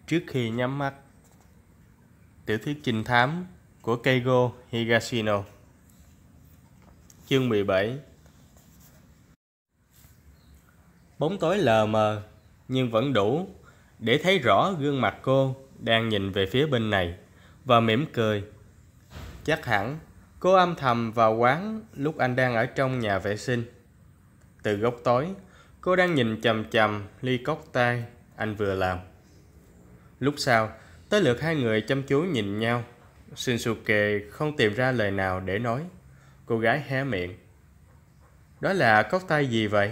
Trước khi nhắm mắt. Tiểu thuyết trinh thám của Keigo Higashino. Chương 17. Bóng tối lờ mờ nhưng vẫn đủ để thấy rõ gương mặt cô đang nhìn về phía bên này và mỉm cười. Chắc hẳn cô âm thầm vào quán lúc anh đang ở trong nhà vệ sinh. Từ góc tối, cô đang nhìn chằm chằm ly cocktail anh vừa làm. Lúc sau, tới lượt hai người chăm chú nhìn nhau. Shinsuke không tìm ra lời nào để nói. Cô gái hé miệng. Đó là cocktail gì vậy?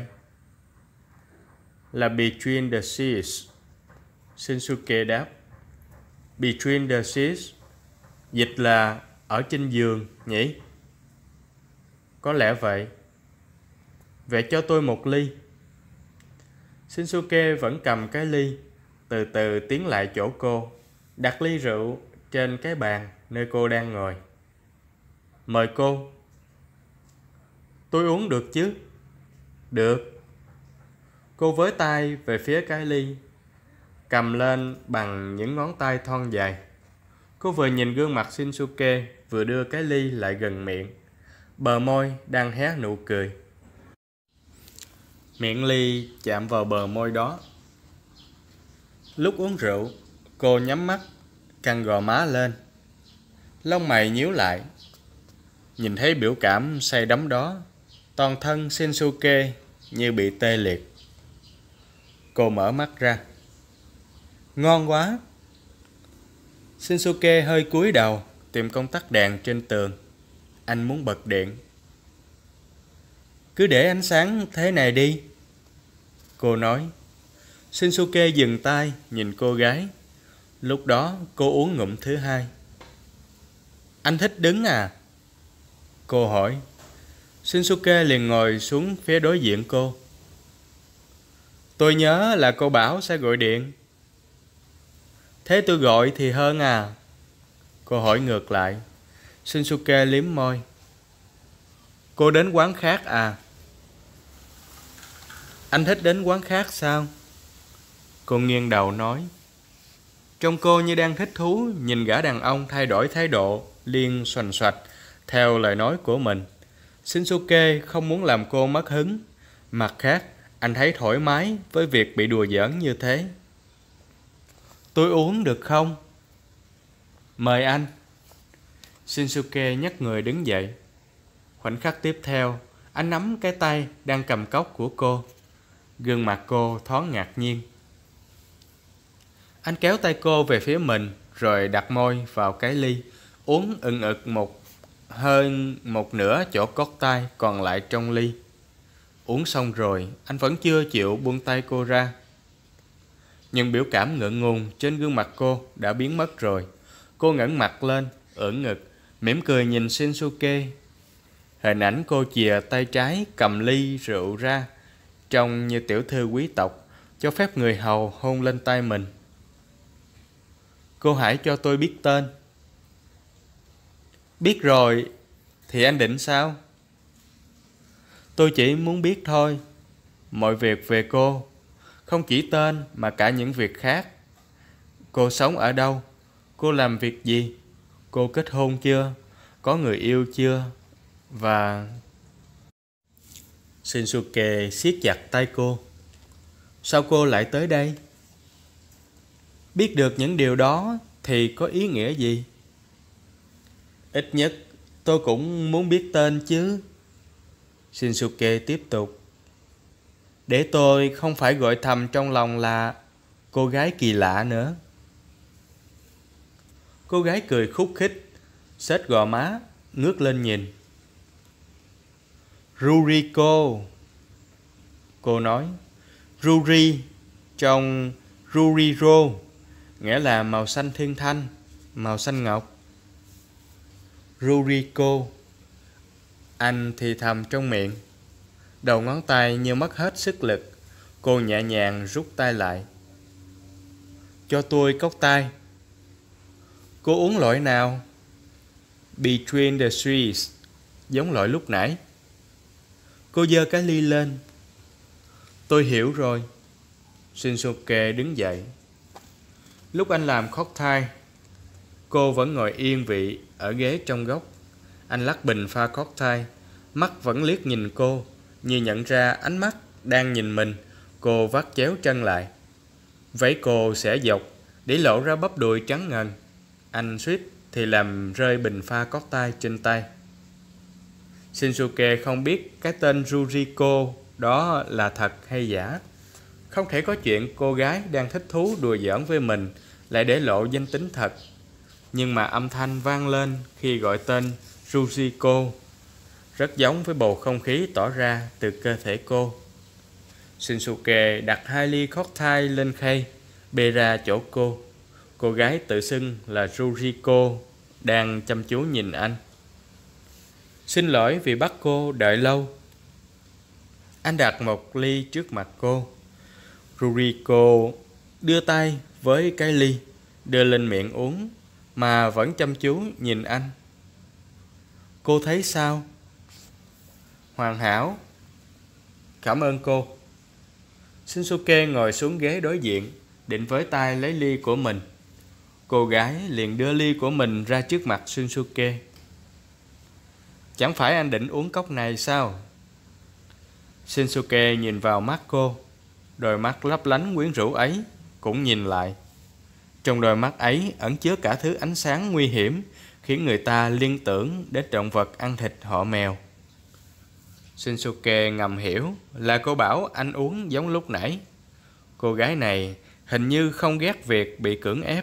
Là Between the Seas. Shinsuke đáp. Between the Seas dịch là ở trên giường nhỉ? Có lẽ vậy. Vậy cho tôi một ly. Shinsuke vẫn cầm cái ly, từ từ tiến lại chỗ cô, đặt ly rượu trên cái bàn nơi cô đang ngồi. Mời cô. Tôi uống được chứ? Được. Cô với tay về phía cái ly, cầm lên bằng những ngón tay thon dài. Cô vừa nhìn gương mặt Shinsuke, vừa đưa cái ly lại gần miệng. Bờ môi đang hé nụ cười. Miệng ly chạm vào bờ môi đó. Lúc uống rượu, cô nhắm mắt, căng gò má lên. Lông mày nhíu lại. Nhìn thấy biểu cảm say đắm đó, toàn thân Shinsuke như bị tê liệt. Cô mở mắt ra. Ngon quá. Shinsuke hơi cúi đầu tìm công tắc đèn trên tường. Anh muốn bật điện. Cứ để ánh sáng thế này đi, cô nói. Shinsuke dừng tay nhìn cô gái. Lúc đó cô uống ngụm thứ hai. Anh thích đứng à? Cô hỏi. Shinsuke liền ngồi xuống phía đối diện cô. Tôi nhớ là cô bảo sẽ gọi điện. Thế tôi gọi thì hơn à? Cô hỏi ngược lại. Shinsuke liếm môi. Cô đến quán khác à? Anh thích đến quán khác sao? Cô nghiêng đầu nói. Trông cô như đang thích thú nhìn gã đàn ông thay đổi thái độ, liên xoành xoạch theo lời nói của mình. Shinsuke không muốn làm cô mất hứng. Mặt khác, anh thấy thoải mái với việc bị đùa giỡn như thế. Tôi uống được không? Mời anh. Shinsuke nhấc người đứng dậy. Khoảnh khắc tiếp theo, anh nắm cái tay đang cầm cốc của cô. Gương mặt cô thoáng ngạc nhiên. Anh kéo tay cô về phía mình, rồi đặt môi vào cái ly, uống ừng ực hơn một nửa chỗ cocktail còn lại trong ly. Uống xong rồi, anh vẫn chưa chịu buông tay cô ra. Nhưng biểu cảm ngượng ngùng trên gương mặt cô đã biến mất rồi. Cô ngẩng mặt lên, ưỡn ngực, mỉm cười nhìn Shinsuke. Hình ảnh cô chìa tay trái cầm ly rượu ra, trông như tiểu thư quý tộc, cho phép người hầu hôn lên tay mình. Cô hãy cho tôi biết tên. Biết rồi, thì anh định sao? Tôi chỉ muốn biết thôi. Mọi việc về cô, không chỉ tên mà cả những việc khác. Cô sống ở đâu? Cô làm việc gì? Cô kết hôn chưa? Có người yêu chưa? Và... Shinsuke siết chặt tay cô. Sao cô lại tới đây? Biết được những điều đó thì có ý nghĩa gì? Ít nhất tôi cũng muốn biết tên chứ. Shinsuke tiếp tục. Để tôi không phải gọi thầm trong lòng là cô gái kỳ lạ nữa. Cô gái cười khúc khích, xếch gò má, ngước lên nhìn. Ruriko. Cô nói. Ruri trong Ruriro, nghĩa là màu xanh thiên thanh, màu xanh ngọc. Ruriko. Anh thì thầm trong miệng. Đầu ngón tay như mất hết sức lực. Cô nhẹ nhàng rút tay lại. Cho tôi cốc tay. Cô uống loại nào? Between the Seas, giống loại lúc nãy. Cô giơ cái ly lên. Tôi hiểu rồi. Shinsuke đứng dậy. Lúc anh làm cocktail, cô vẫn ngồi yên vị ở ghế trong góc. Anh lắc bình pha cocktail, mắt vẫn liếc nhìn cô, như nhận ra ánh mắt đang nhìn mình. Cô vắt chéo chân lại. Váy cô xẻ dọc để lộ ra bắp đùi trắng ngần. Anh suýt thì làm rơi bình pha cocktail trên tay. Shinsuke không biết cái tên Yuriko đó là thật hay giả. Không thể có chuyện cô gái đang thích thú đùa giỡn với mình lại để lộ danh tính thật. Nhưng mà âm thanh vang lên khi gọi tên Yuriko rất giống với bầu không khí tỏ ra từ cơ thể cô. Shinsuke đặt 2 ly cocktail lên khay, bê ra chỗ cô. Cô gái tự xưng là Yuriko đang chăm chú nhìn anh. Xin lỗi vì bắt cô đợi lâu. Anh đặt một ly trước mặt cô. Yuriko đưa tay với cái ly, đưa lên miệng uống mà vẫn chăm chú nhìn anh. Cô thấy sao? Hoàn hảo. Cảm ơn cô. Shinsuke ngồi xuống ghế đối diện, định với tay lấy ly của mình. Cô gái liền đưa ly của mình ra trước mặt Shinsuke. Chẳng phải anh định uống cốc này sao? Shinsuke nhìn vào mắt cô. Đôi mắt lấp lánh quyến rũ ấy cũng nhìn lại. Trong đôi mắt ấy ẩn chứa cả thứ ánh sáng nguy hiểm, khiến người ta liên tưởng đến động vật ăn thịt họ mèo. Shinsuke ngầm hiểu là cô bảo anh uống giống lúc nãy. Cô gái này hình như không ghét việc bị cưỡng ép.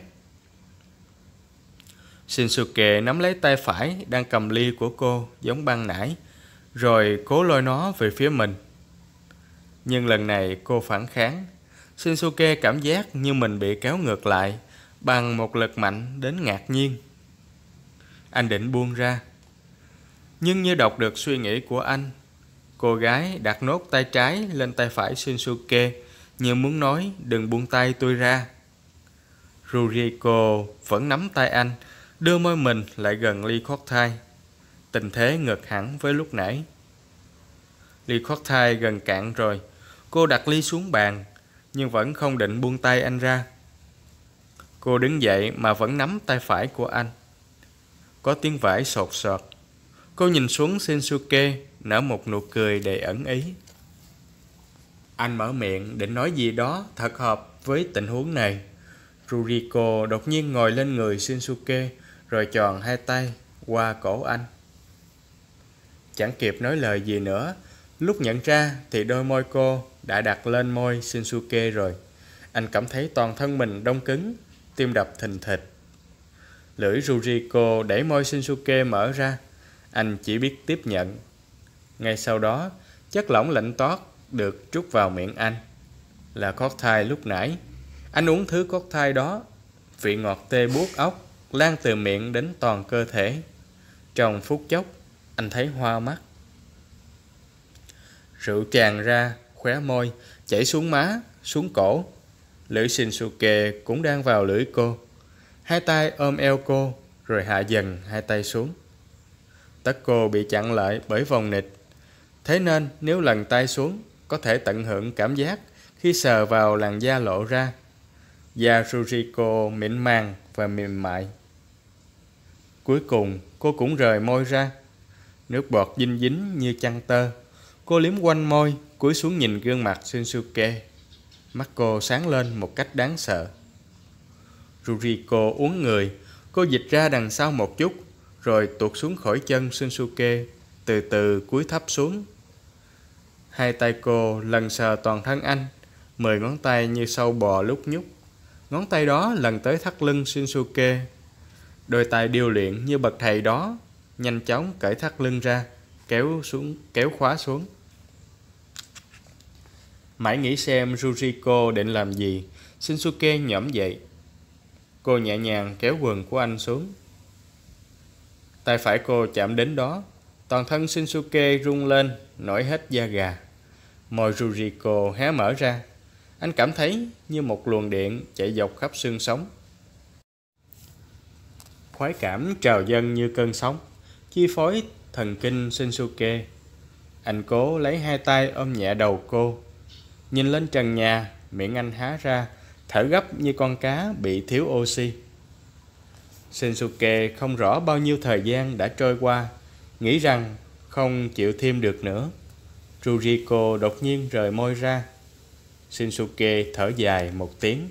Shinsuke nắm lấy tay phải đang cầm ly của cô giống ban nãy, rồi cố lôi nó về phía mình. Nhưng lần này cô phản kháng. Shinsuke cảm giác như mình bị kéo ngược lại bằng một lực mạnh đến ngạc nhiên. Anh định buông ra, nhưng như đọc được suy nghĩ của anh, cô gái đặt nốt tay trái lên tay phải Shinsuke, như muốn nói đừng buông tay tôi ra. Yuriko vẫn nắm tay anh, đưa môi mình lại gần ly cocktail. Tình thế ngược hẳn với lúc nãy. Ly cocktail gần cạn rồi. Cô đặt ly xuống bàn, nhưng vẫn không định buông tay anh ra. Cô đứng dậy mà vẫn nắm tay phải của anh. Có tiếng vải sột soạt. Cô nhìn xuống Shinsuke, nở một nụ cười đầy ẩn ý. Anh mở miệng định nói gì đó thật hợp với tình huống này. Yuriko đột nhiên ngồi lên người Shinsuke, rồi tròn hai tay qua cổ anh. Chẳng kịp nói lời gì nữa, lúc nhận ra thì đôi môi cô đã đặt lên môi Shinsuke rồi. Anh cảm thấy toàn thân mình đông cứng, tim đập thình thịch. Lưỡi Yuriko đẩy môi Shinsuke mở ra. Anh chỉ biết tiếp nhận. Ngay sau đó, chất lỏng lạnh toát được trút vào miệng anh. Là cocktail lúc nãy. Anh uống thứ cocktail đó. Vị ngọt tê buốt óc lan từ miệng đến toàn cơ thể. Trong phút chốc, anh thấy hoa mắt. Rượu tràn ra khóe môi, chảy xuống má, xuống cổ. Lưỡi Shinsuke cũng đang vào lưỡi cô. Hai tay ôm eo cô, rồi hạ dần hai tay xuống. Tất cô bị chặn lại bởi vòng nịt. Thế nên nếu lần tay xuống, có thể tận hưởng cảm giác khi sờ vào làn da lộ ra. Da Yuriko mịn màng và mềm mại. Cuối cùng cô cũng rời môi ra. Nước bọt dinh dính như chăn tơ. Cô liếm quanh môi, cúi xuống nhìn gương mặt Shinsuke. Mắt cô sáng lên một cách đáng sợ. Yuriko uốn người. Cô dịch ra đằng sau một chút, rồi tuột xuống khỏi chân Shinsuke, từ từ cúi thấp xuống. Hai tay cô lần sờ toàn thân anh, 10 ngón tay như sâu bò lúc nhúc. Ngón tay đó lần tới thắt lưng Shinsuke. Đôi tay điêu luyện như bậc thầy đó nhanh chóng cởi thắt lưng ra, kéo khóa xuống. Mãi nghĩ xem Yuriko định làm gì, Shinsuke nhõm dậy. Cô nhẹ nhàng kéo quần của anh xuống. Tay phải cô chạm đến đó, toàn thân Shinsuke rung lên, nổi hết da gà. Môi Yuriko hé mở ra. Anh cảm thấy như một luồng điện chạy dọc khắp xương sống. Khoái cảm trào dâng như cơn sóng, chi phối thần kinh Shinsuke. Anh cố lấy hai tay ôm nhẹ đầu cô. Nhìn lên trần nhà, miệng anh há ra, thở gấp như con cá bị thiếu oxy. Shinsuke không rõ bao nhiêu thời gian đã trôi qua, nghĩ rằng không chịu thêm được nữa. Ruriko đột nhiên rời môi ra. Shinsuke thở dài một tiếng.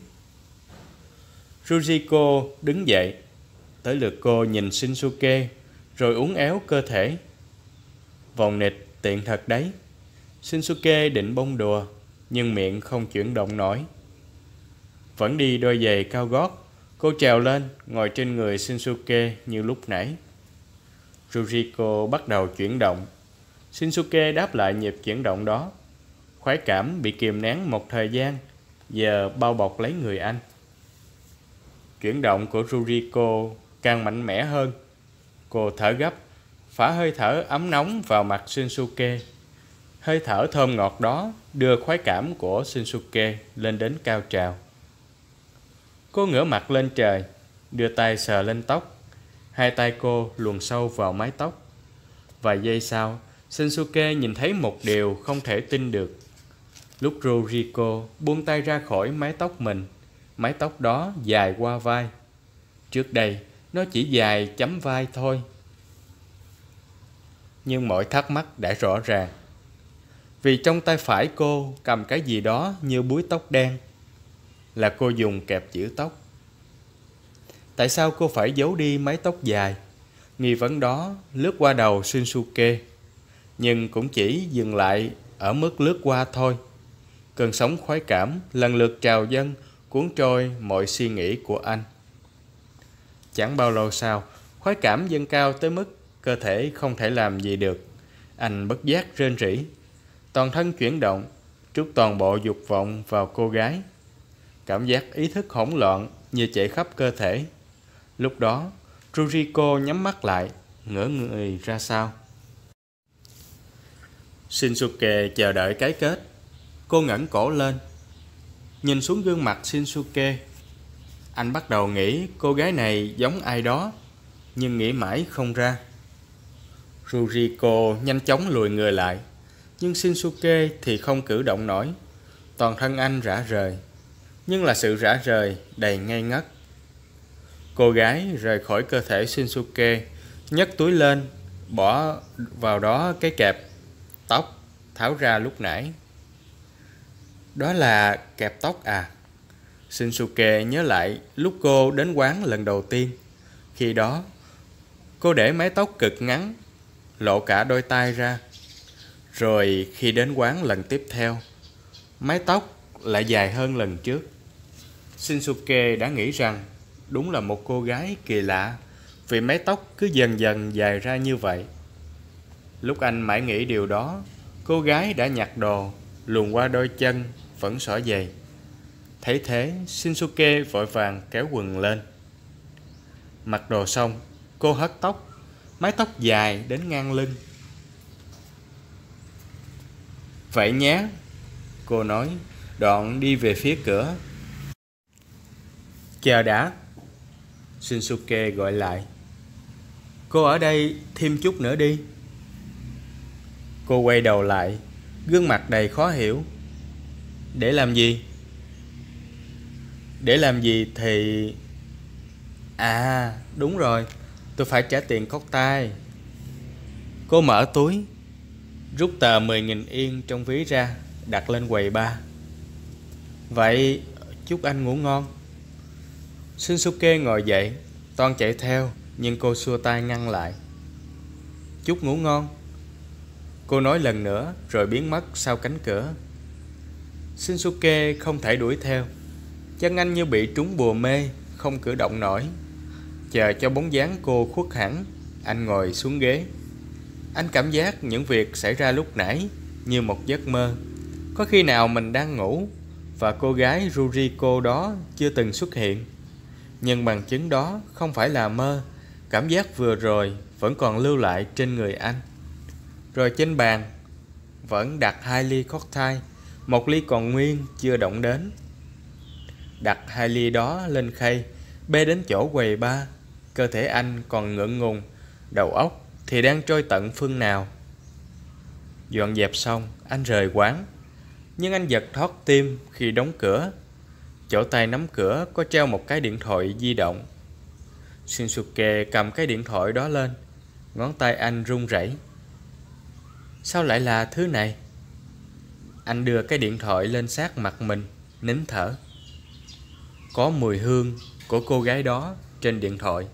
Ruriko đứng dậy. Tới lượt cô nhìn Shinsuke, rồi uốn éo cơ thể. Vòng nịch tiện thật đấy. Shinsuke định bông đùa, nhưng miệng không chuyển động nổi. Vẫn đi đôi giày cao gót, cô trèo lên, ngồi trên người Shinsuke như lúc nãy. Ruriko bắt đầu chuyển động. Shinsuke đáp lại nhịp chuyển động đó. Khoái cảm bị kìm nén một thời gian, giờ bao bọc lấy người anh. Chuyển động của Ruriko càng mạnh mẽ hơn. Cô thở gấp, phả hơi thở ấm nóng vào mặt Shinsuke. Hơi thở thơm ngọt đó đưa khoái cảm của Shinsuke lên đến cao trào. Cô ngửa mặt lên trời, đưa tay sờ lên tóc. Hai tay cô luồn sâu vào mái tóc. Vài giây sau, Shinsuke nhìn thấy một điều không thể tin được. Lúc Ruriko buông tay ra khỏi mái tóc mình, mái tóc đó dài qua vai. Trước đây, nó chỉ dài chấm vai thôi. Nhưng mọi thắc mắc đã rõ ràng. Vì trong tay phải cô cầm cái gì đó như búi tóc đen. Là cô dùng kẹp giữ tóc. Tại sao cô phải giấu đi mái tóc dài? Nghi vấn đó lướt qua đầu Shinsuke, nhưng cũng chỉ dừng lại ở mức lướt qua thôi. Cơn sóng khoái cảm lần lượt trào dâng, cuốn trôi mọi suy nghĩ của anh. Chẳng bao lâu sau, khoái cảm dâng cao tới mức cơ thể không thể làm gì được. Anh bất giác rên rỉ. Toàn thân chuyển động, trút toàn bộ dục vọng vào cô gái. Cảm giác ý thức hỗn loạn như chạy khắp cơ thể. Lúc đó, Ruriko nhắm mắt lại, ngỡ người ra sao. Shinsuke chờ đợi cái kết. Cô ngẩng cổ lên, nhìn xuống gương mặt Shinsuke. Anh bắt đầu nghĩ cô gái này giống ai đó, nhưng nghĩ mãi không ra. Ruriko nhanh chóng lùi người lại, nhưng Shinsuke thì không cử động nổi. Toàn thân anh rã rời, nhưng là sự rã rời đầy ngây ngất. Cô gái rời khỏi cơ thể Shinsuke, nhấc túi lên, bỏ vào đó cái kẹp tóc tháo ra lúc nãy. Đó là kẹp tóc à? Shinsuke nhớ lại lúc cô đến quán lần đầu tiên. Khi đó, cô để mái tóc cực ngắn, lộ cả đôi tay ra. Rồi khi đến quán lần tiếp theo, mái tóc lại dài hơn lần trước. Shinsuke đã nghĩ rằng đúng là một cô gái kỳ lạ, vì mái tóc cứ dần dần dài ra như vậy. Lúc anh mãi nghĩ điều đó, cô gái đã nhặt đồ, luồn qua đôi chân, vẫn xỏ giày. Thấy thế, Shinsuke vội vàng kéo quần lên. Mặc đồ xong, cô hất tóc, mái tóc dài đến ngang lưng. Vậy nhé, cô nói, đoạn đi về phía cửa. Chờ đã, Shinsuke gọi lại. Cô ở đây thêm chút nữa đi. Cô quay đầu lại, gương mặt đầy khó hiểu. Để làm gì? Để làm gì thì... À, đúng rồi, tôi phải trả tiền cocktail. Cô mở túi, rút tờ 10.000 yên trong ví ra, đặt lên quầy bar. Vậy, chúc anh ngủ ngon. Shinsuke ngồi dậy, toan chạy theo, nhưng cô xua tay ngăn lại. Chúc ngủ ngon, cô nói lần nữa rồi biến mất sau cánh cửa. Shinsuke không thể đuổi theo. Chân anh như bị trúng bùa mê, không cử động nổi. Chờ cho bóng dáng cô khuất hẳn, anh ngồi xuống ghế. Anh cảm giác những việc xảy ra lúc nãy như một giấc mơ. Có khi nào mình đang ngủ và cô gái Ruriko đó chưa từng xuất hiện. Nhưng bằng chứng đó không phải là mơ. Cảm giác vừa rồi vẫn còn lưu lại trên người anh. Rồi trên bàn vẫn đặt 2 ly cocktail, 1 ly còn nguyên chưa động đến. Đặt 2 ly đó lên khay, bê đến chỗ quầy bar. Cơ thể anh còn ngượng ngùng, đầu óc thì đang trôi tận phương nào. Dọn dẹp xong, anh rời quán. Nhưng anh giật thót tim khi đóng cửa. Chỗ tay nắm cửa có treo một cái điện thoại di động. Shinsuke cầm cái điện thoại đó lên. Ngón tay anh run rẩy. Sao lại là thứ này? Anh đưa cái điện thoại lên sát mặt mình, nín thở. Có mùi hương của cô gái đó trên điện thoại.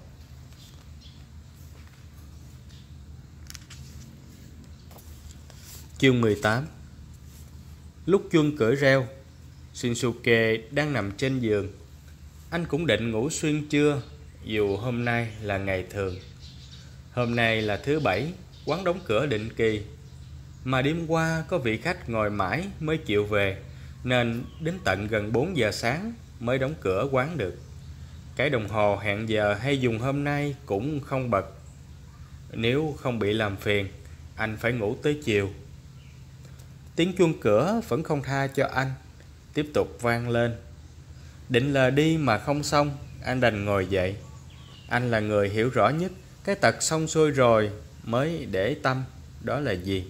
Chương 18. Lúc chuông cửa reo, Shinsuke đang nằm trên giường. Anh cũng định ngủ xuyên trưa, dù hôm nay là ngày thường. Hôm nay là thứ Bảy, quán đóng cửa định kỳ. Mà đêm qua có vị khách ngồi mãi mới chịu về, nên đến tận gần 4 giờ sáng mới đóng cửa quán được. Cái đồng hồ hẹn giờ hay dùng hôm nay cũng không bật. Nếu không bị làm phiền, anh phải ngủ tới chiều. Tiếng chuông cửa vẫn không tha cho anh, tiếp tục vang lên. Định lờ đi mà không xong, anh đành ngồi dậy. Anh là người hiểu rõ nhất cái tật xong xuôi rồi mới để tâm đó là gì.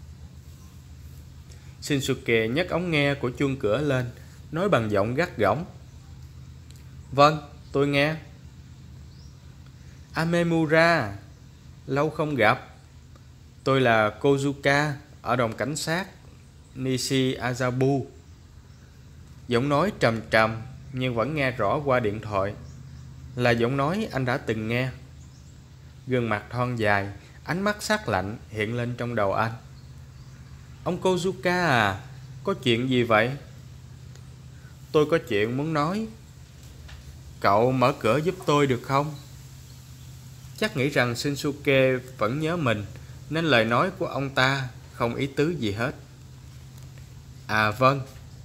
Shinsuke nhấc ống nghe của chuông cửa lên, nói bằng giọng gắt gỏng. Vâng, tôi nghe. Amemura, lâu không gặp. Tôi là Kozuka ở đồn cảnh sát Nishi Azabu. Giọng nói trầm trầm nhưng vẫn nghe rõ qua điện thoại. Là giọng nói anh đã từng nghe. Gương mặt thon dài, ánh mắt sắc lạnh hiện lên trong đầu anh. Ông Kozuka à, có chuyện gì vậy? Tôi có chuyện muốn nói. Cậu mở cửa giúp tôi được không? Chắc nghĩ rằng Shinsuke vẫn nhớ mình, nên lời nói của ông ta không ý tứ gì hết. À vâng.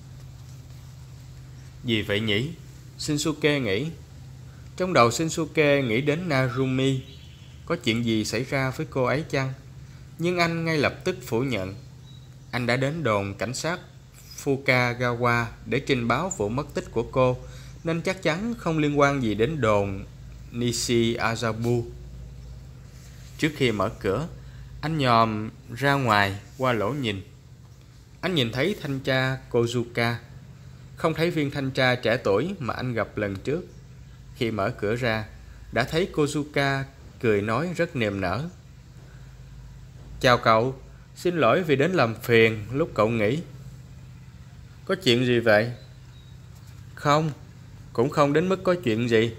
Gì vậy nhỉ? Shinsuke nghĩ. Trong đầu Shinsuke nghĩ đến Narumi. Có chuyện gì xảy ra với cô ấy chăng? Nhưng anh ngay lập tức phủ nhận. Anh đã đến đồn cảnh sát Fukagawa để trình báo vụ mất tích của cô, nên chắc chắn không liên quan gì đến đồn Nishi Azabu. Trước khi mở cửa, anh nhòm ra ngoài qua lỗ nhìn. Anh nhìn thấy thanh tra Kozuka, không thấy viên thanh tra trẻ tuổi mà anh gặp lần trước. Khi mở cửa ra, đã thấy Kozuka cười nói rất niềm nở. Chào cậu, xin lỗi vì đến làm phiền lúc cậu nghỉ. Có chuyện gì vậy? Không, cũng không đến mức có chuyện gì.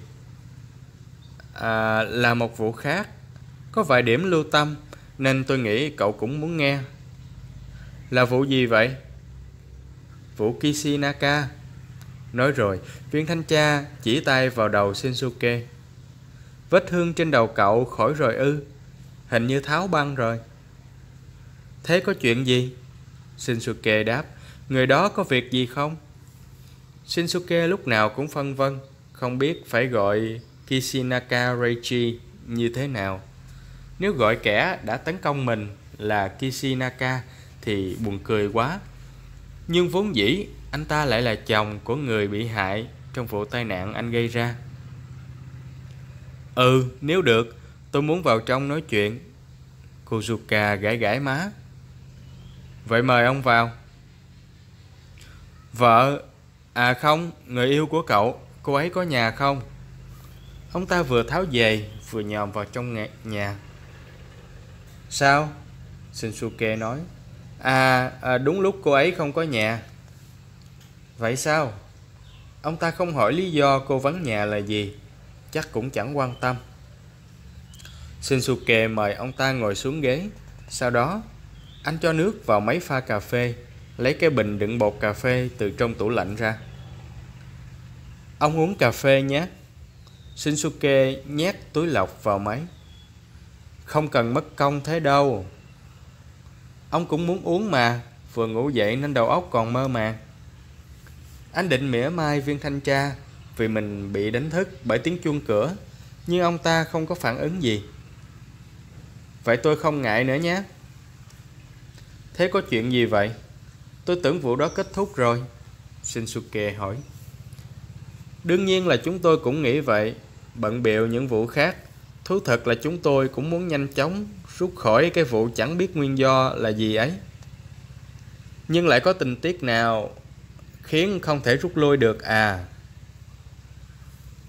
Là một vụ khác. Có vài điểm lưu tâm nên tôi nghĩ cậu cũng muốn nghe. Là vụ gì vậy? Vụ Kishinaka. Nói rồi, viên thanh tra chỉ tay vào đầu Shinsuke. Vết thương trên đầu cậu khỏi rồi ư? Hình như tháo băng rồi. Thế có chuyện gì? Shinsuke đáp. Người đó có việc gì không? Shinsuke lúc nào cũng phân vân, không biết phải gọi Kishinaka Reichi như thế nào. Nếu gọi kẻ đã tấn công mình là Kishinaka thì buồn cười quá. Nhưng vốn dĩ anh ta lại là chồng của người bị hại trong vụ tai nạn anh gây ra. Nếu được, tôi muốn vào trong nói chuyện. Kozuka gãi gãi má. Vậy mời ông vào. Vợ, à không, người yêu của cậu, cô ấy có nhà không? Ông ta vừa tháo giày vừa nhòm vào trong nhà. Sao? Shinsuke nói. Đúng lúc cô ấy không có nhà. Vậy sao? Ông ta không hỏi lý do cô vắng nhà là gì, chắc cũng chẳng quan tâm. Shinsuke mời ông ta ngồi xuống ghế. Sau đó anh cho nước vào máy pha cà phê, lấy cái bình đựng bột cà phê từ trong tủ lạnh ra. Ông uống cà phê nhé. Shinsuke nhét túi lọc vào máy. Không cần mất công thế đâu. Ông cũng muốn uống mà, vừa ngủ dậy nên đầu óc còn mơ màng. Anh định mỉa mai viên thanh tra vì mình bị đánh thức bởi tiếng chuông cửa, nhưng ông ta không có phản ứng gì. Vậy tôi không ngại nữa nhé. Thế có chuyện gì vậy? Tôi tưởng vụ đó kết thúc rồi. Shinsuke hỏi. Đương nhiên là chúng tôi cũng nghĩ vậy. Bận bịu những vụ khác. Thú thật là chúng tôi cũng muốn nhanh chóng rút khỏi cái vụ chẳng biết nguyên do là gì ấy. Nhưng lại có tình tiết nào khiến không thể rút lui được à?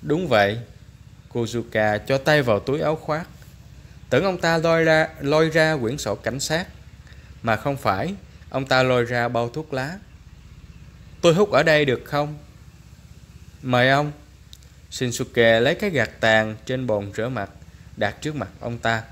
Đúng vậy. Kozuka cho tay vào túi áo khoác. Tưởng ông ta lôi ra quyển sổ cảnh sát. Mà không phải, ông ta lôi ra bao thuốc lá. Tôi hút ở đây được không? Mời ông. Shinsuke lấy cái gạt tàn trên bồn rửa mặt, đặt trước mặt ông ta.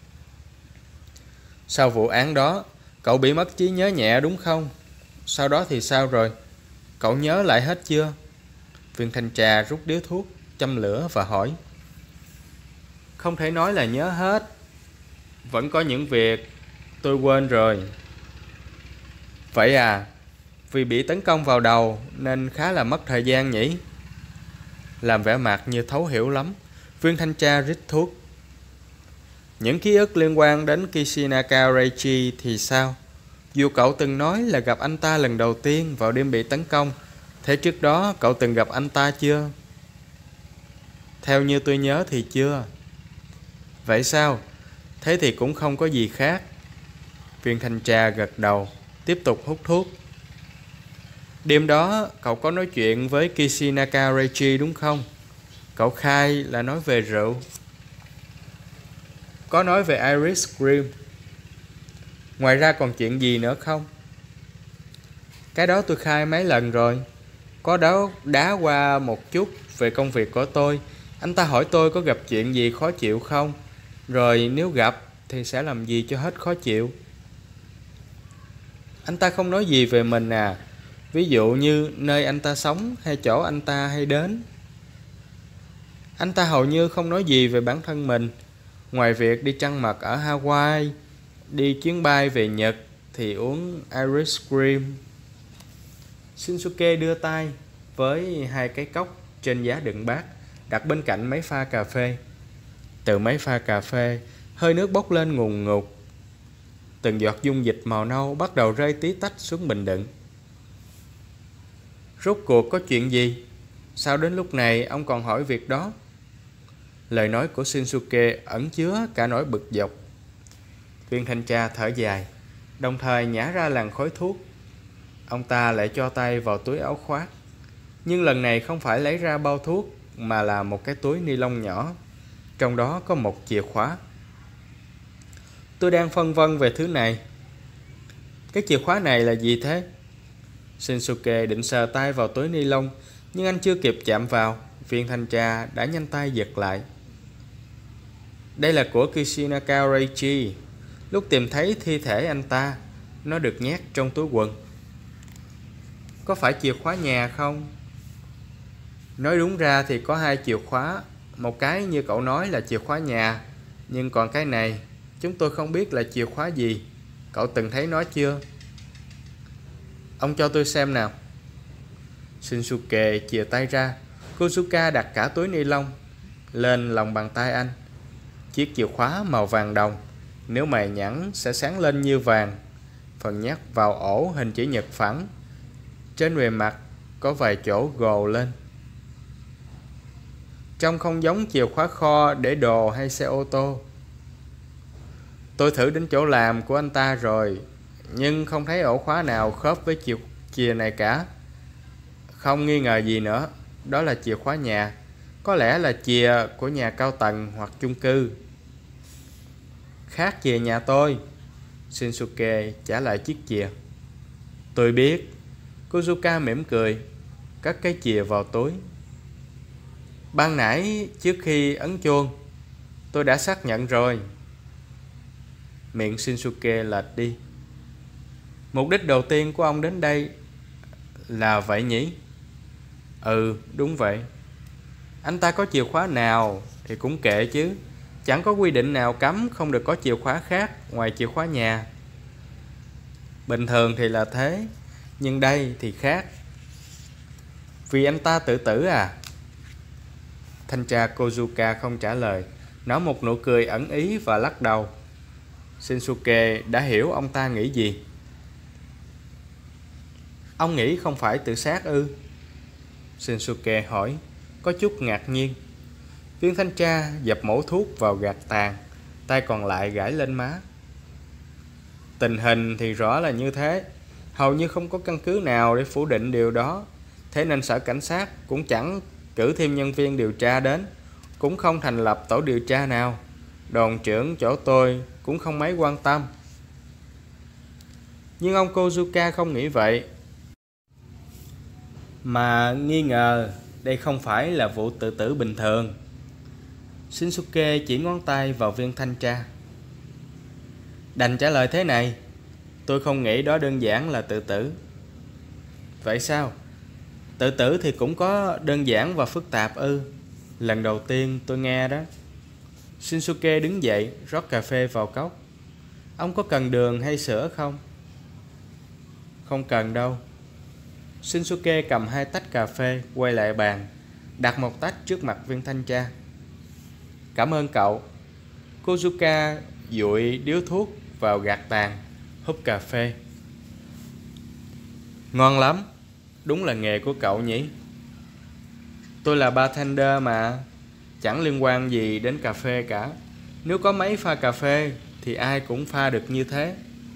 Sau vụ án đó, cậu bị mất trí nhớ nhẹ đúng không? Sau đó thì sao rồi? Cậu nhớ lại hết chưa? Viên thanh tra rút điếu thuốc, châm lửa và hỏi. Không thể nói là nhớ hết. Vẫn có những việc tôi quên rồi. Vậy à, vì bị tấn công vào đầu nên khá là mất thời gian nhỉ? Làm vẻ mặt như thấu hiểu lắm, viên thanh tra rít thuốc. Những ký ức liên quan đến Kishinaka Reichi thì sao? Dù cậu từng nói là gặp anh ta lần đầu tiên vào đêm bị tấn công, thế trước đó cậu từng gặp anh ta chưa? Theo như tôi nhớ thì chưa. Vậy sao? Thế thì cũng không có gì khác. Viên thanh tra gật đầu, tiếp tục hút thuốc. Đêm đó cậu có nói chuyện với Kishinaka Reichi đúng không? Cậu khai là nói về rượu. Có nói về Iris Cream. Ngoài ra còn chuyện gì nữa không? Cái đó tôi khai mấy lần rồi. Có đó đá qua một chút về công việc của tôi. Anh ta hỏi tôi có gặp chuyện gì khó chịu không? Rồi nếu gặp thì sẽ làm gì cho hết khó chịu. Anh ta không nói gì về mình à? Ví dụ như nơi anh ta sống hay chỗ anh ta hay đến. Anh ta hầu như không nói gì về bản thân mình. Ngoài việc đi trăng mật ở Hawaii, đi chuyến bay về Nhật thì uống Iris Cream. Shinsuke đưa tay với hai cái cốc trên giá đựng bát, đặt bên cạnh máy pha cà phê. Từ máy pha cà phê, hơi nước bốc lên ngùn ngụt. Từng giọt dung dịch màu nâu bắt đầu rơi tí tách xuống bình đựng. Rốt cuộc có chuyện gì? Sao đến lúc này ông còn hỏi việc đó? Lời nói của Shinsuke ẩn chứa cả nỗi bực dọc. Viên thanh tra thở dài, đồng thời nhả ra làn khói thuốc. Ông ta lại cho tay vào túi áo khoác. Nhưng lần này không phải lấy ra bao thuốc, mà là một cái túi ni lông nhỏ. Trong đó có một chìa khóa. Tôi đang phân vân về thứ này. Cái chìa khóa này là gì thế? Shinsuke định sờ tay vào túi ni lông, nhưng anh chưa kịp chạm vào, viên thanh tra đã nhanh tay giật lại. Đây là của Kishinaka Reichi. Lúc tìm thấy thi thể anh ta, nó được nhét trong túi quần. Có phải chìa khóa nhà không? Nói đúng ra thì có hai chìa khóa. Một cái như cậu nói là chìa khóa nhà, nhưng còn cái này chúng tôi không biết là chìa khóa gì. Cậu từng thấy nó chưa? Ông cho tôi xem nào. Shinsuke chìa tay ra. Kozuka đặt cả túi ni lông lên lòng bàn tay anh. Chiếc chìa khóa màu vàng đồng, nếu mài nhẵn sẽ sáng lên như vàng. Phần nhắc vào ổ hình chữ nhật phẳng. Trên bề mặt có vài chỗ gồ lên. Trông không giống chìa khóa kho để đồ hay xe ô tô. Tôi thử đến chỗ làm của anh ta rồi, nhưng không thấy ổ khóa nào khớp với chìa này cả. Không nghi ngờ gì nữa, đó là chìa khóa nhà. Có lẽ là chìa của nhà cao tầng hoặc chung cư. Khác chìa nhà tôi. Shinsuke trả lại chiếc chìa. Tôi biết. Kozuka mỉm cười, cất cái chìa vào túi. Ban nãy trước khi ấn chuông, tôi đã xác nhận rồi. Miệng Shinsuke lệch đi. Mục đích đầu tiên của ông đến đây là vậy nhỉ? Ừ, đúng vậy. Anh ta có chìa khóa nào thì cũng kệ chứ. Chẳng có quy định nào cấm không được có chìa khóa khác ngoài chìa khóa nhà. Bình thường thì là thế, nhưng đây thì khác. Vì anh ta tự tử à? Thanh tra Kozuka không trả lời, nở một nụ cười ẩn ý và lắc đầu. Shinsuke đã hiểu ông ta nghĩ gì. Ông nghĩ không phải tự sát ư? Shinsuke hỏi, có chút ngạc nhiên. Viên thanh tra dập mẩu thuốc vào gạt tàn, tay còn lại gãi lên má. Tình hình thì rõ là như thế, hầu như không có căn cứ nào để phủ định điều đó. Thế nên sở cảnh sát cũng chẳng cử thêm nhân viên điều tra đến, cũng không thành lập tổ điều tra nào. Đồn trưởng chỗ tôi cũng không mấy quan tâm. Nhưng ông Kozuka không nghĩ vậy, mà nghi ngờ đây không phải là vụ tự tử bình thường. Shinsuke chỉ ngón tay vào viên thanh tra. Đành trả lời thế này: tôi không nghĩ đó đơn giản là tự tử. Vậy sao? Tự tử thì cũng có đơn giản và phức tạp ư? Lần đầu tiên tôi nghe đó. Shinsuke đứng dậy, rót cà phê vào cốc. Ông có cần đường hay sữa không? Không cần đâu. Shinsuke cầm 2 tách cà phê, quay lại bàn, đặt một tách trước mặt viên thanh tra. Cảm ơn cậu. Kozuka dụi điếu thuốc vào gạt tàn, húp cà phê. Ngon lắm. Đúng là nghề của cậu nhỉ? Tôi là bartender mà, chẳng liên quan gì đến cà phê cả. Nếu có mấy pha cà phê thì ai cũng pha được như thế.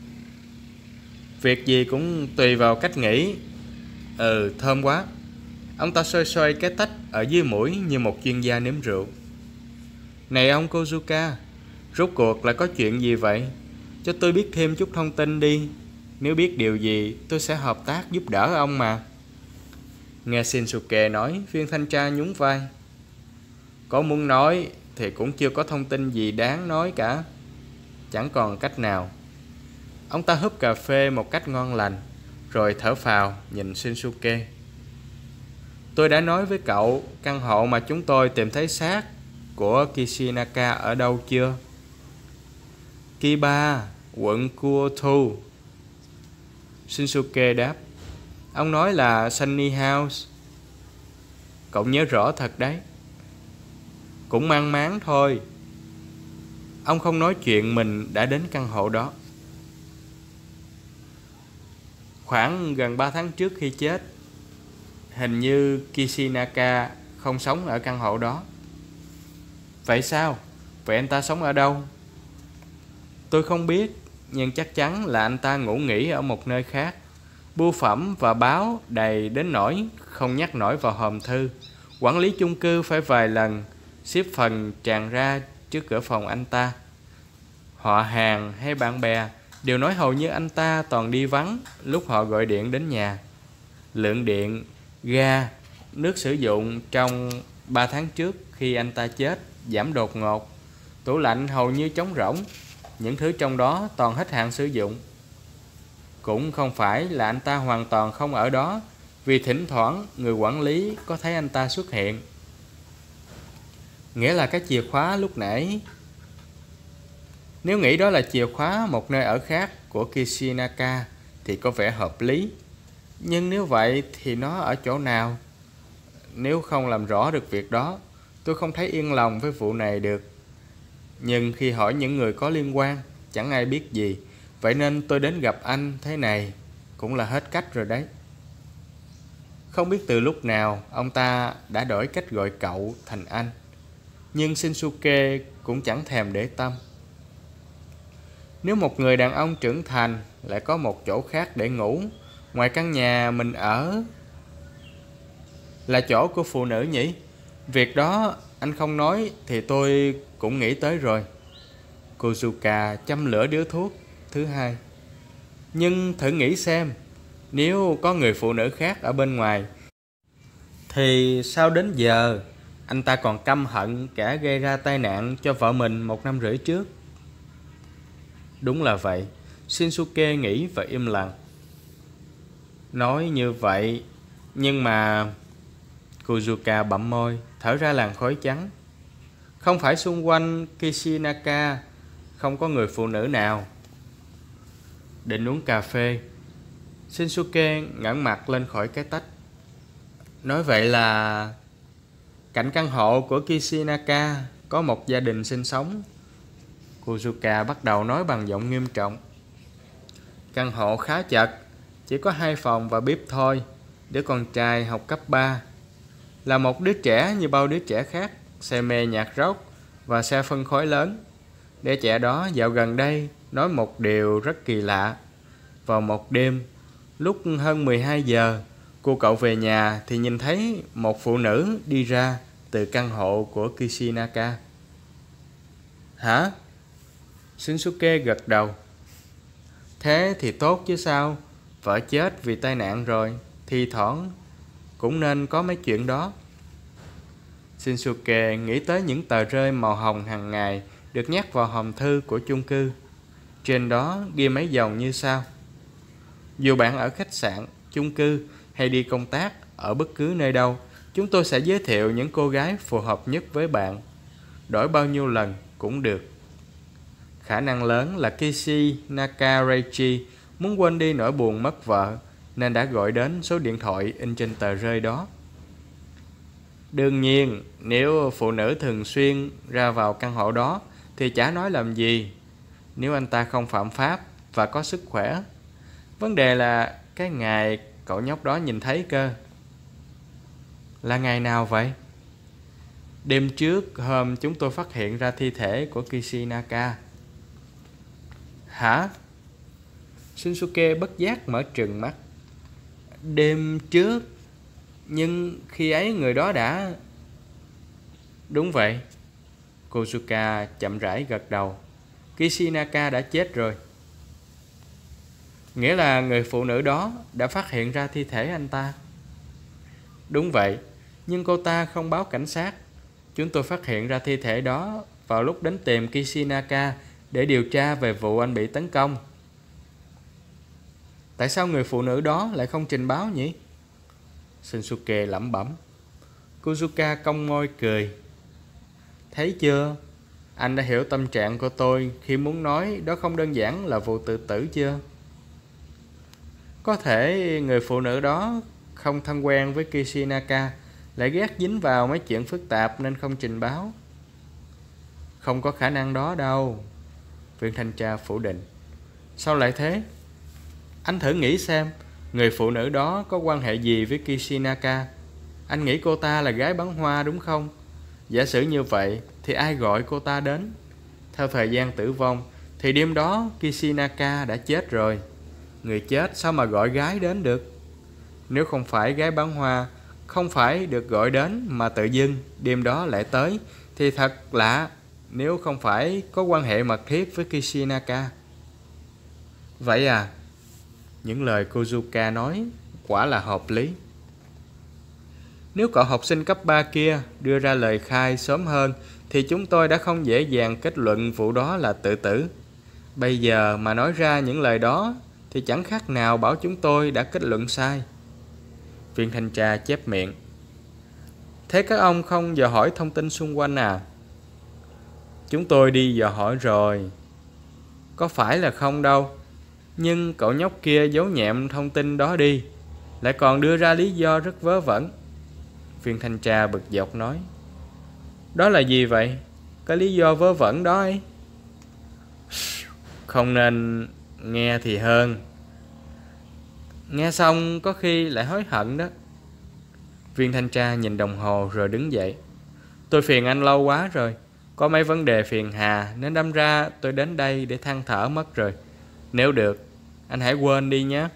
Việc gì cũng tùy vào cách nghĩ. Thơm quá. Ông ta xoay xoay cái tách ở dưới mũi như một chuyên gia nếm rượu. Này ông Kozuka, rốt cuộc là có chuyện gì vậy? Cho tôi biết thêm chút thông tin đi. Nếu biết điều gì tôi sẽ hợp tác giúp đỡ ông mà. Nghe Shinsuke nói, viên thanh tra nhún vai. Có muốn nói thì cũng chưa có thông tin gì đáng nói cả. Chẳng còn cách nào. Ông ta húp cà phê một cách ngon lành, rồi thở phào nhìn Shinsuke. Tôi đã nói với cậu căn hộ mà chúng tôi tìm thấy xác của Kishinaka ở đâu chưa? Kiba, quận Kuoto. Shinsuke đáp. Ông nói là Sunny House. Cậu nhớ rõ thật đấy. Cũng mang máng thôi. Ông không nói chuyện mình đã đến căn hộ đó. Khoảng gần 3 tháng trước khi chết, hình như Kishinaka không sống ở căn hộ đó. Vậy sao? Vậy anh ta sống ở đâu? Tôi không biết, nhưng chắc chắn là anh ta ngủ nghỉ ở một nơi khác. Bưu phẩm và báo đầy đến nỗi không nhắc nổi vào hòm thư. Quản lý chung cư phải vài lần ship phần tràn ra trước cửa phòng anh ta. Họ hàng hay bạn bè đều nói hầu như anh ta toàn đi vắng lúc họ gọi điện đến nhà. Lượng điện, ga, nước sử dụng trong 3 tháng trước khi anh ta chết giảm đột ngột. Tủ lạnh hầu như trống rỗng, những thứ trong đó toàn hết hạn sử dụng. Cũng không phải là anh ta hoàn toàn không ở đó, vì thỉnh thoảng người quản lý có thấy anh ta xuất hiện. Nghĩa là cái chìa khóa lúc nãy. Nếu nghĩ đó là chìa khóa một nơi ở khác của Kishinaka thì có vẻ hợp lý. Nhưng nếu vậy thì nó ở chỗ nào? Nếu không làm rõ được việc đó, tôi không thấy yên lòng với vụ này được. Nhưng khi hỏi những người có liên quan, chẳng ai biết gì. Vậy nên tôi đến gặp anh thế này cũng là hết cách rồi đấy. Không biết từ lúc nào ông ta đã đổi cách gọi cậu thành anh. Nhưng Shinsuke cũng chẳng thèm để tâm. Nếu một người đàn ông trưởng thành lại có một chỗ khác để ngủ ngoài căn nhà mình ở, là chỗ của phụ nữ nhỉ? Việc đó anh không nói thì tôi cũng nghĩ tới rồi. Kozuka châm lửa điếu thuốc thứ hai. Nhưng thử nghĩ xem, nếu có người phụ nữ khác ở bên ngoài thì sao đến giờ anh ta còn căm hận kẻ gây ra tai nạn cho vợ mình 1 năm rưỡi trước? Đúng là vậy, Shinsuke nghĩ và im lặng. Nói như vậy, nhưng mà... Kozuka bặm môi, thở ra làn khói trắng. Không phải xung quanh Kishinaka không có người phụ nữ nào? Định uống cà phê, Shinsuke ngẩng mặt lên khỏi cái tách. Nói vậy là cạnh căn hộ của Kishinaka có một gia đình sinh sống. Kozuka bắt đầu nói bằng giọng nghiêm trọng. Căn hộ khá chật, chỉ có 2 phòng và bếp thôi. Đứa con trai học cấp 3, là một đứa trẻ như bao đứa trẻ khác, say mê nhạc rock và xe phân khối lớn. Đứa trẻ đó dạo gần đây nói một điều rất kỳ lạ. Vào một đêm, lúc hơn 12 giờ, Cô cậu về nhà thì nhìn thấy một phụ nữ đi ra từ căn hộ của Kishinaka. Hả? Shinsuke gật đầu. Thế thì tốt chứ sao, vợ chết vì tai nạn rồi, thì thoảng cũng nên có mấy chuyện đó. Shinsuke nghĩ tới những tờ rơi màu hồng hàng ngày được nhét vào hòm thư của chung cư. Trên đó ghi mấy dòng như sau: dù bạn ở khách sạn, chung cư hay đi công tác ở bất cứ nơi đâu, chúng tôi sẽ giới thiệu những cô gái phù hợp nhất với bạn. Đổi bao nhiêu lần cũng được. Khả năng lớn là Kishi Nakareichi muốn quên đi nỗi buồn mất vợ, nên đã gọi đến số điện thoại in trên tờ rơi đó. Đương nhiên, nếu phụ nữ thường xuyên ra vào căn hộ đó thì chả nói làm gì, nếu anh ta không phạm pháp và có sức khỏe. Vấn đề là cái ngày cậu nhóc đó nhìn thấy cơ. Là ngày nào vậy? Đêm trước hôm chúng tôi phát hiện ra thi thể của Kishinaka. Hả? Shinsuke bất giác mở trừng mắt. Đêm trước? Nhưng khi ấy người đó đã... Đúng vậy. Kozuka chậm rãi gật đầu. Kishinaka đã chết rồi. Nghĩa là người phụ nữ đó đã phát hiện ra thi thể anh ta. Đúng vậy, nhưng cô ta không báo cảnh sát. Chúng tôi phát hiện ra thi thể đó vào lúc đến tìm Kishinaka để điều tra về vụ anh bị tấn công. Tại sao người phụ nữ đó lại không trình báo nhỉ? Shinsuke lẩm bẩm. Kozuka cong môi cười. Thấy chưa? Anh đã hiểu tâm trạng của tôi khi muốn nói đó không đơn giản là vụ tự tử chưa? Có thể người phụ nữ đó không thân quen với Kishinaka, lại ghét dính vào mấy chuyện phức tạp nên không trình báo. Không có khả năng đó đâu. Viên thanh tra phủ định. Sao lại thế? Anh thử nghĩ xem, người phụ nữ đó có quan hệ gì với Kishinaka? Anh nghĩ cô ta là gái bán hoa đúng không? Giả sử như vậy thì ai gọi cô ta đến? Theo thời gian tử vong thì đêm đó Kishinaka đã chết rồi. Người chết sao mà gọi gái đến được? Nếu không phải gái bán hoa, không phải được gọi đến mà tự dưng đêm đó lại tới, thì thật lạ nếu không phải có quan hệ mật thiết với Kishinaka. Vậy à? Những lời Kozuka nói quả là hợp lý. Nếu cậu học sinh cấp 3 kia đưa ra lời khai sớm hơn thì chúng tôi đã không dễ dàng kết luận vụ đó là tự tử. Bây giờ mà nói ra những lời đó thì chẳng khác nào bảo chúng tôi đã kết luận sai. Viên thanh tra chép miệng. Thế các ông không dò hỏi thông tin xung quanh à? Chúng tôi đi dò hỏi rồi. Có phải là không đâu. Nhưng cậu nhóc kia giấu nhẹm thông tin đó đi, lại còn đưa ra lý do rất vớ vẩn. Viên thanh tra bực dọc nói. Đó là gì vậy? Cái lý do vớ vẩn đó ấy? Không nên nghe thì hơn. Nghe xong có khi lại hối hận đó. Viên thanh tra nhìn đồng hồ rồi đứng dậy. Tôi phiền anh lâu quá rồi. Có mấy vấn đề phiền hà nên đâm ra tôi đến đây để than thở mất rồi. Nếu được, anh hãy quên đi nhé.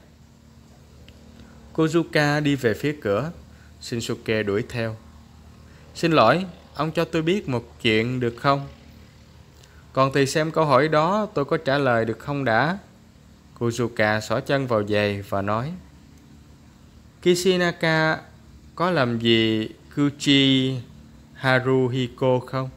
Kozuka đi về phía cửa. Shinsuke đuổi theo. Xin lỗi, ông cho tôi biết một chuyện được không? Còn tùy xem câu hỏi đó tôi có trả lời được không đã. Kozuka xỏ chân vào giày và nói. Kishinaka có làm gì Kyuchi Haruhiko không?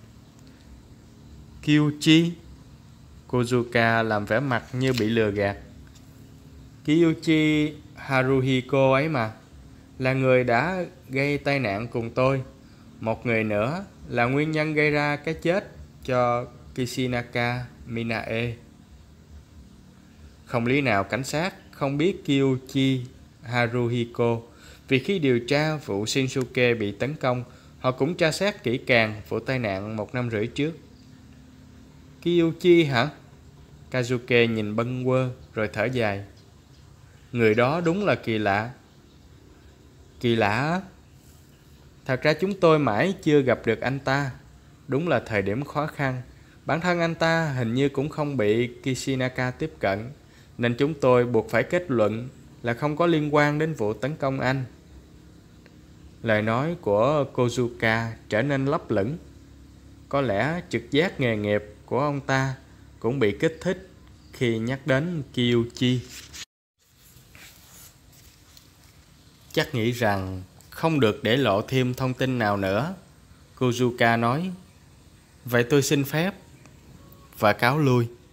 Kyuchi? Kozuka làm vẻ mặt như bị lừa gạt. Kyuchi Haruhiko ấy mà, là người đã gây tai nạn cùng tôi. Một người nữa là nguyên nhân gây ra cái chết cho Kishinaka Minae. Không lý nào cảnh sát không biết Kyuchi Haruhiko, vì khi điều tra vụ Shinsuke bị tấn công, họ cũng tra xét kỹ càng vụ tai nạn 1 năm rưỡi trước. Kyuchi hả? Kazuke nhìn bâng quơ rồi thở dài. Người đó đúng là kỳ lạ. Kỳ lạ á? Thật ra chúng tôi mãi chưa gặp được anh ta. Đúng là thời điểm khó khăn. Bản thân anh ta hình như cũng không bị Kishinaka tiếp cận, nên chúng tôi buộc phải kết luận là không có liên quan đến vụ tấn công anh. Lời nói của Kozuka trở nên lấp lửng. Có lẽ trực giác nghề nghiệp của ông ta cũng bị kích thích khi nhắc đến Kyuchi. Chắc nghĩ rằng không được để lộ thêm thông tin nào nữa, Kozuka nói. Vậy tôi xin phép và cáo lui.